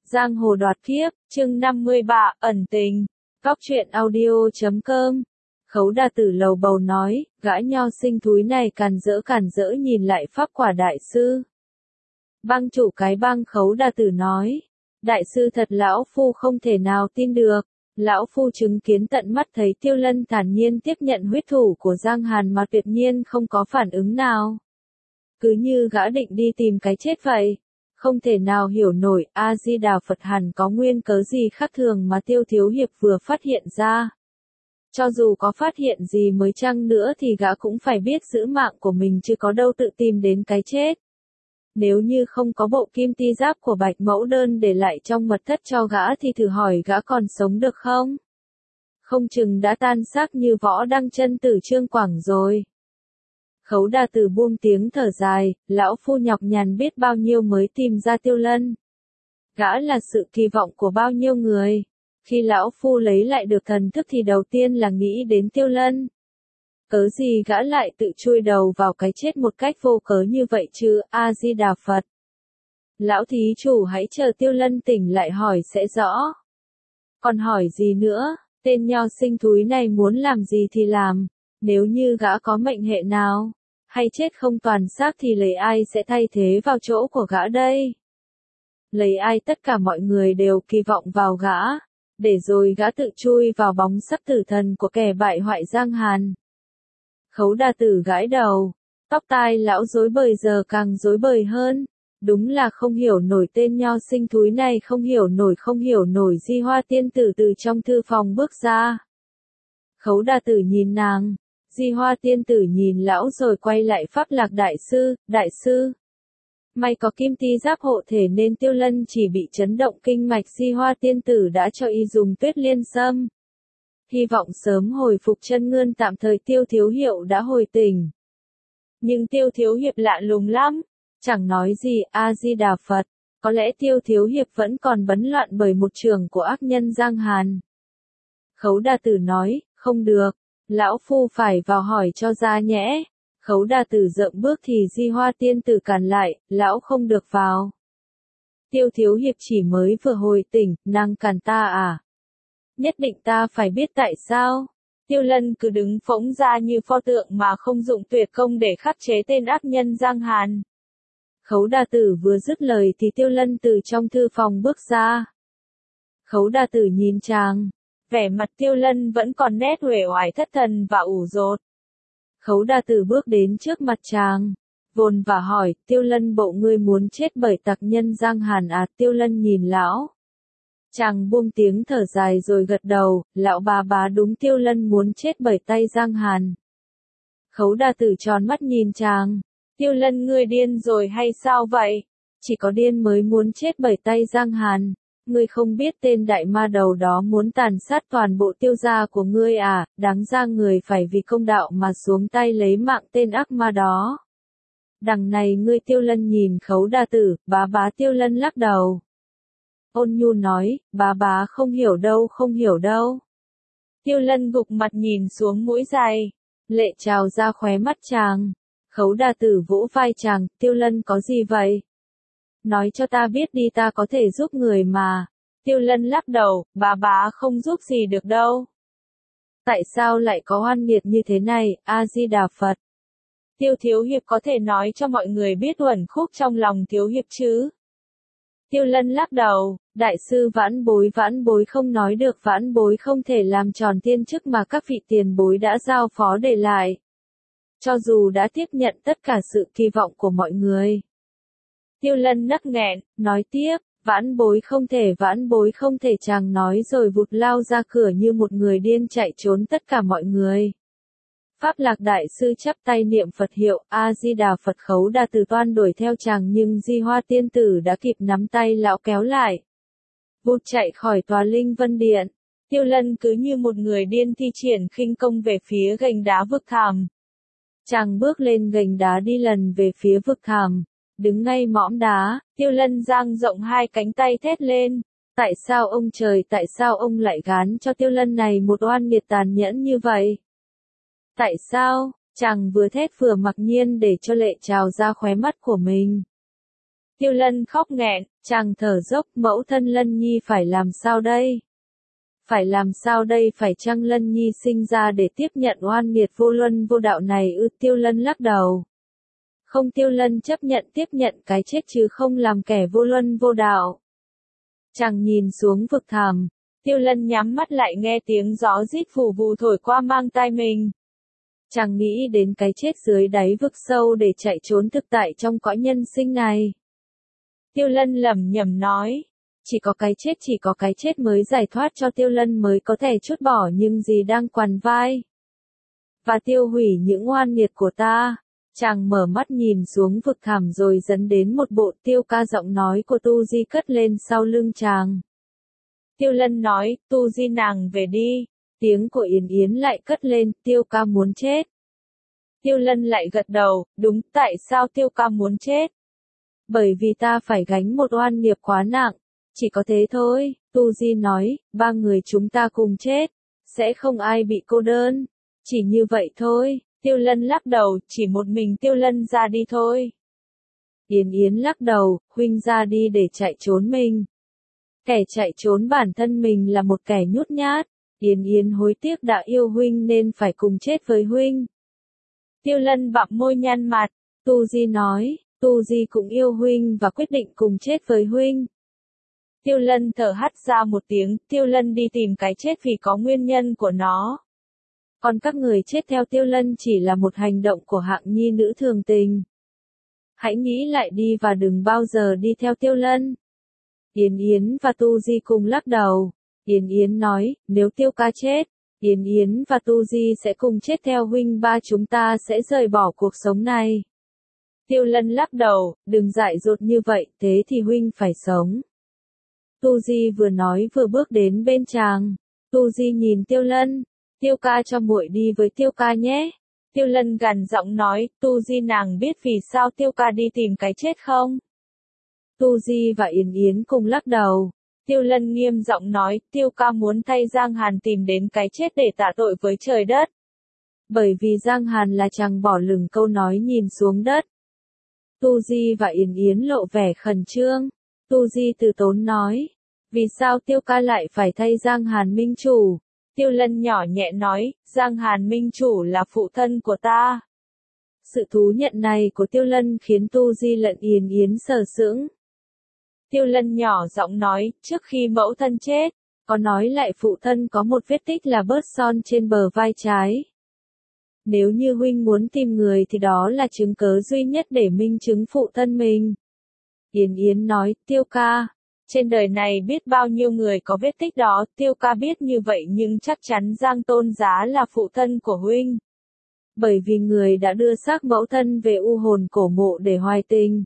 Giang hồ đoạt kiếp, chương 53, ẩn tình. Góc truyện audio.com. Khấu Đà Tử lầu bầu nói, gã nho sinh thúi này càn rỡ nhìn lại pháp quả đại sư. Bang chủ cái bang Khấu Đà Tử nói, đại sư thật lão phu không thể nào tin được. Lão phu chứng kiến tận mắt thấy Tiêu Lân thản nhiên tiếp nhận huyết thủ của Giang Hàn mà tuyệt nhiên không có phản ứng nào. Cứ như gã định đi tìm cái chết vậy. Không thể nào hiểu nổi, A-di-đà Phật hẳn có nguyên cớ gì khác thường mà Tiêu Thiếu Hiệp vừa phát hiện ra. Cho dù có phát hiện gì mới chăng nữa thì gã cũng phải biết giữ mạng của mình chứ có đâu tự tìm đến cái chết. Nếu như không có bộ kim ti giáp của Bạch Mẫu Đơn để lại trong mật thất cho gã thì thử hỏi gã còn sống được không? Không chừng đã tan xác như Võ Đăng Chân Tử Trương Quảng rồi. Khấu Đà Tử buông tiếng thở dài, lão phu nhọc nhằn biết bao nhiêu mới tìm ra Tiêu Lân. Gã là sự kỳ vọng của bao nhiêu người. Khi lão phu lấy lại được thần thức thì đầu tiên là nghĩ đến Tiêu Lân. Cớ gì gã lại tự chui đầu vào cái chết một cách vô cớ như vậy chứ, A-di-đà Phật. Lão thí chủ hãy chờ Tiêu Lân tỉnh lại hỏi sẽ rõ. Còn hỏi gì nữa, tên nho sinh thúi này muốn làm gì thì làm. Nếu như gã có mệnh hệ nào, hay chết không toàn xác thì lấy ai sẽ thay thế vào chỗ của gã đây? Lấy ai tất cả mọi người đều kỳ vọng vào gã, để rồi gã tự chui vào bóng sắc tử thần của kẻ bại hoại Giang Hàn. Khấu Đà Tử gãi đầu, tóc tai lão rối bời giờ càng rối bời hơn. Đúng là không hiểu nổi tên nho sinh thúi này, không hiểu nổi Di Hoa tiên tử từ trong thư phòng bước ra. Khấu Đà Tử nhìn nàng, Di Hoa tiên tử nhìn lão rồi quay lại Pháp Lạc đại sư. May có kim ti giáp hộ thể nên Tiêu Lân chỉ bị chấn động kinh mạch, Di Hoa tiên tử đã cho y dùng Tuyết Liên Sâm. Hy vọng sớm hồi phục chân ngươn, tạm thời Tiêu Thiếu Hiệu đã hồi tỉnh. Nhưng Tiêu Thiếu Hiệp lạ lùng lắm, chẳng nói gì, A-di-đà Phật, có lẽ Tiêu Thiếu Hiệp vẫn còn bấn loạn bởi một trường của ác nhân Giang Hàn. Khấu Đà Tử nói, không được, lão phu phải vào hỏi cho ra nhẽ. Khấu Đà Tử dậm bước thì Di Hoa tiên tử cản lại, lão không được vào. Tiêu Thiếu Hiệp chỉ mới vừa hồi tỉnh, nàng cản ta à? Nhất định ta phải biết tại sao. Tiêu Lân cứ đứng phỗng ra như pho tượng mà không dụng tuyệt công để khắc chế tên ác nhân Giang Hàn. Khấu Đà Tử vừa dứt lời thì Tiêu Lân từ trong thư phòng bước ra. Khấu Đà Tử nhìn chàng, vẻ mặt Tiêu Lân vẫn còn nét uể oải thất thần và ủ rột. Khấu Đà Tử bước đến trước mặt chàng, vồn vả hỏi, Tiêu Lân bộ ngươi muốn chết bởi tặc nhân Giang Hàn à? Tiêu Lân nhìn lão. Chàng buông tiếng thở dài rồi gật đầu, lão bà đúng, Tiêu Lân muốn chết bởi tay Giang Hàn. Khấu Đà Tử tròn mắt nhìn chàng, Tiêu Lân ngươi điên rồi hay sao vậy? Chỉ có điên mới muốn chết bởi tay Giang Hàn. Ngươi không biết tên đại ma đầu đó muốn tàn sát toàn bộ Tiêu gia của ngươi à? Đáng ra người phải vì công đạo mà xuống tay lấy mạng tên ác ma đó. Đằng này ngươi. Tiêu Lân nhìn Khấu Đà Tử, bá. Tiêu Lân lắc đầu. Ôn nhu nói, bá không hiểu đâu. Tiêu Lân gục mặt nhìn xuống mũi dài, lệ trào ra khóe mắt chàng. Khấu Đà Tử vỗ vai chàng, Tiêu Lân có gì vậy? Nói cho ta biết đi, ta có thể giúp người mà. Tiêu Lân lắc đầu, bá không giúp gì được đâu. Tại sao lại có oan nghiệt như thế này, A-di-đà Phật? Tiêu Thiếu Hiệp có thể nói cho mọi người biết uẩn khúc trong lòng Thiếu Hiệp chứ? Tiêu Lân lắc đầu, đại sư vãn bối không nói được, vãn bối không thể làm tròn tiên chức mà các vị tiền bối đã giao phó để lại. Cho dù đã tiếp nhận tất cả sự kỳ vọng của mọi người. Tiêu Lân nấc nghẹn, nói tiếp, vãn bối không thể, chàng nói rồi vụt lao ra cửa như một người điên chạy trốn tất cả mọi người. Pháp Lạc đại sư chắp tay niệm Phật hiệu, A-di-đà Phật. Khấu Đà Tử toan đuổi theo chàng nhưng Di Hoa tiên tử đã kịp nắm tay lão kéo lại. Vụt chạy khỏi tòa Linh Vân Điện. Tiêu Lân cứ như một người điên thi triển khinh công về phía gành đá vực thẳm. Chàng bước lên gành đá đi lần về phía vực thẳm. Đứng ngay mõm đá, Tiêu Lân dang rộng hai cánh tay thét lên. Tại sao ông trời, tại sao ông lại gán cho Tiêu Lân này một oan nghiệt tàn nhẫn như vậy? Tại sao? Chàng vừa thét vừa mặc nhiên để cho lệ trào ra khóe mắt của mình. Tiêu Lân khóc nghẹn, chàng thở dốc, mẫu thân Lân Nhi phải làm sao đây? Phải làm sao đây, phải chăng Lân Nhi sinh ra để tiếp nhận oan nghiệt vô luân vô đạo này ư? Tiêu Lân lắc đầu. Không, Tiêu Lân chấp nhận tiếp nhận cái chết chứ không làm kẻ vô luân vô đạo. Chàng nhìn xuống vực thẳm, Tiêu Lân nhắm mắt lại nghe tiếng gió rít vù vù thổi qua mang tai mình. Chàng nghĩ đến cái chết dưới đáy vực sâu để chạy trốn thực tại trong cõi nhân sinh này. Tiêu Lân lẩm nhẩm nói, chỉ có cái chết mới giải thoát cho Tiêu Lân, mới có thể trút bỏ những gì đang quằn vai. Và tiêu hủy những oan nghiệt của ta. Chàng mở mắt nhìn xuống vực thẳm rồi dẫn đến một bộ Tiêu ca, giọng nói của Tu Di cất lên sau lưng chàng. Tiêu Lân nói, Tu Di nàng về đi. Tiếng của Yến Yến lại cất lên, Tiêu ca muốn chết. Tiêu Lân lại gật đầu, đúng, tại sao Tiêu ca muốn chết? Bởi vì ta phải gánh một oan nghiệp quá nặng. Chỉ có thế thôi, Tu Di nói, ba người chúng ta cùng chết. Sẽ không ai bị cô đơn. Chỉ như vậy thôi. Tiêu Lân lắc đầu, chỉ một mình Tiêu Lân ra đi thôi. Yến Yến lắc đầu, huynh ra đi để chạy trốn mình. Kẻ chạy trốn bản thân mình là một kẻ nhút nhát. Yến Yến hối tiếc đã yêu huynh nên phải cùng chết với huynh. Tiêu Lân bặm môi nhăn mặt, Tu Di nói, Tu Di cũng yêu huynh và quyết định cùng chết với huynh. Tiêu Lân thở hắt ra một tiếng, Tiêu Lân đi tìm cái chết vì có nguyên nhân của nó. Còn các người chết theo Tiêu Lân chỉ là một hành động của hạng nhi nữ thường tình. Hãy nghĩ lại đi và đừng bao giờ đi theo Tiêu Lân. Yến Yến và Tu Di cùng lắc đầu. Yến Yến nói, nếu Tiêu ca chết, Yến Yến và Tu Di sẽ cùng chết theo huynh, ba chúng ta sẽ rời bỏ cuộc sống này. Tiêu Lân lắc đầu, đừng dại dột như vậy, thế thì huynh phải sống. Tu Di vừa nói vừa bước đến bên chàng. Tu Di nhìn Tiêu Lân, Tiêu ca cho muội đi với Tiêu ca nhé. Tiêu Lân gằn giọng nói, Tu Di nàng biết vì sao Tiêu ca đi tìm cái chết không? Tu Di và Yến Yến cùng lắc đầu. Tiêu Lân nghiêm giọng nói, Tiêu ca muốn thay Giang Hàn tìm đến cái chết để tạ tội với trời đất. Bởi vì Giang Hàn là chàng bỏ lửng câu nói nhìn xuống đất. Tu Di và Yến Yến lộ vẻ khẩn trương. Tu Di từ tốn nói, vì sao Tiêu ca lại phải thay Giang Hàn minh chủ? Tiêu Lân nhỏ nhẹ nói, Giang Hàn minh chủ là phụ thân của ta. Sự thú nhận này của Tiêu Lân khiến Tu Di lẫn Yến Yến sờ sững. Tiêu Lân nhỏ giọng nói, trước khi mẫu thân chết, có nói lại phụ thân có một vết tích là bớt son trên bờ vai trái. Nếu như huynh muốn tìm người thì đó là chứng cớ duy nhất để minh chứng phụ thân mình. Yến Yến nói, Tiêu ca, trên đời này biết bao nhiêu người có vết tích đó, Tiêu ca biết như vậy nhưng chắc chắn Giang Tôn Giá là phụ thân của huynh. Bởi vì người đã đưa xác mẫu thân về u hồn cổ mộ để hoài tình.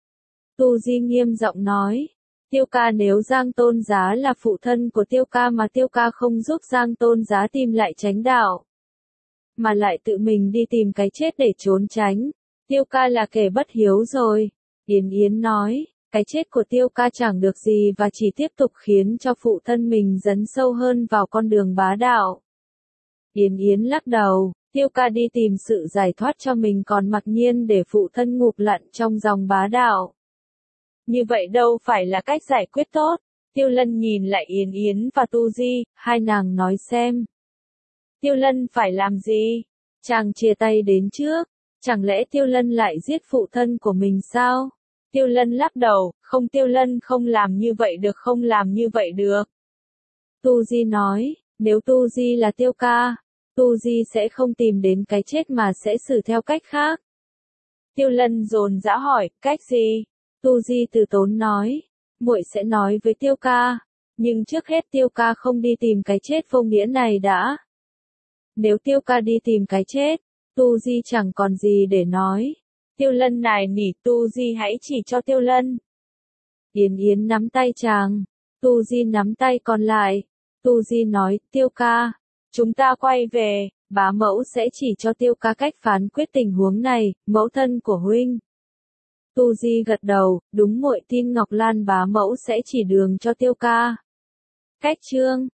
Tu Di nghiêm giọng nói, Tiêu ca, nếu Giang Tôn Giá là phụ thân của Tiêu ca mà Tiêu ca không giúp Giang Tôn Giá tìm lại chánh đạo, mà lại tự mình đi tìm cái chết để trốn tránh, Tiêu ca là kẻ bất hiếu rồi. Yến Yến nói, cái chết của Tiêu ca chẳng được gì và chỉ tiếp tục khiến cho phụ thân mình dấn sâu hơn vào con đường bá đạo. Yến Yến lắc đầu, Tiêu ca đi tìm sự giải thoát cho mình còn mặc nhiên để phụ thân ngụp lặn trong dòng bá đạo. Như vậy đâu phải là cách giải quyết tốt. Tiêu Lân nhìn lại Yến Yến và Tu Di, hai nàng nói xem. Tiêu Lân phải làm gì? Chàng chia tay đến trước. Chẳng lẽ Tiêu Lân lại giết phụ thân của mình sao? Tiêu Lân lắc đầu, không, Tiêu Lân không làm như vậy được, không làm như vậy được. Tu Di nói, nếu Tu Di là Tiêu ca, Tu Di sẽ không tìm đến cái chết mà sẽ xử theo cách khác. Tiêu Lân dồn dã hỏi, cách gì? Tu Di từ tốn nói, muội sẽ nói với Tiêu ca, nhưng trước hết Tiêu ca không đi tìm cái chết vô nghĩa này đã. Nếu Tiêu ca đi tìm cái chết, Tu Di chẳng còn gì để nói. Tiêu Lân nài nỉ, Tu Di hãy chỉ cho Tiêu Lân. Yến Yến nắm tay chàng, Tu Di nắm tay còn lại. Tu Di nói, Tiêu ca, chúng ta quay về, bá mẫu sẽ chỉ cho Tiêu ca cách phán quyết tình huống này, mẫu thân của huynh. Tu Di gật đầu, đúng, muội tin Ngọc Lan bá mẫu sẽ chỉ đường cho Tiêu ca. Cách chương